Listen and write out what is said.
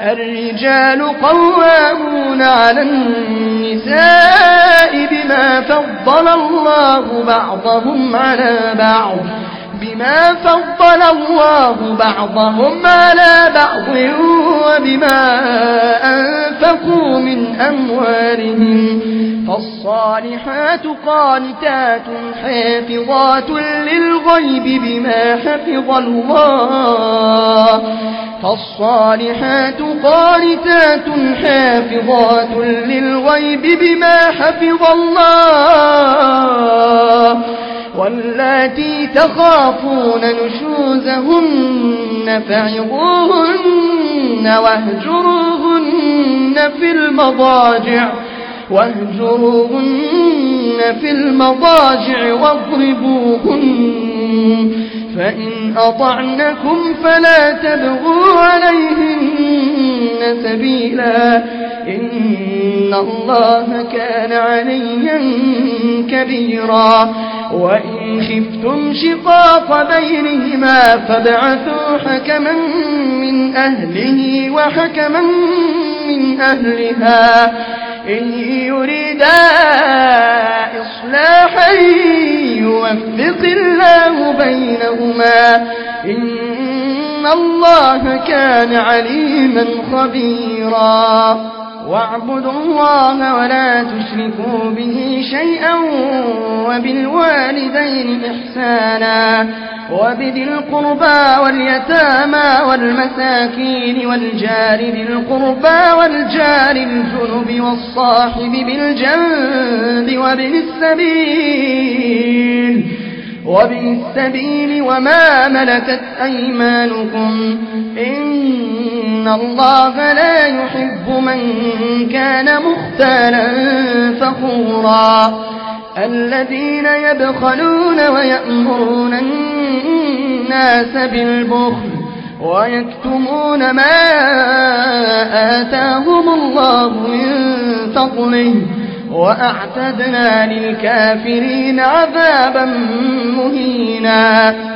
الرجال قوامون على النساء بما فضل الله بعضهم على بعض وبما أنفقوا من أموالهم فالصالحات قانتات حافظات للغيب بما حفظ الله واللاتي تخافون نشوزهن فعظوهن واهجروهن في المضاجع واضربوهن فإن أطعنكم فلا تبغوا عليهن سبيلا إن الله كان عليا كبيرا وإن خفتم شقاق بينهما فابعثوا حكما من أهله وحكما من أهلها إن يريدا إصلاحا يوفق الله بينهما إن الله كان عليما خبيرا واعبدوا الله ولا تشركوا به شيئا وبالوالدين إحسانا وبذي القربى واليتامى والمساكين والجار ذي القربى والجار الجنب والصاحب بالجنب وابن السبيل وما ملكت أيمانكم إن الله لا يحب من كان مختالا فخورا الذين يبخلون ويأمرون الناس بالبخل ويكتمون ما آتاهم الله من فضله وأعتدنا للكافرين عذابا مهينا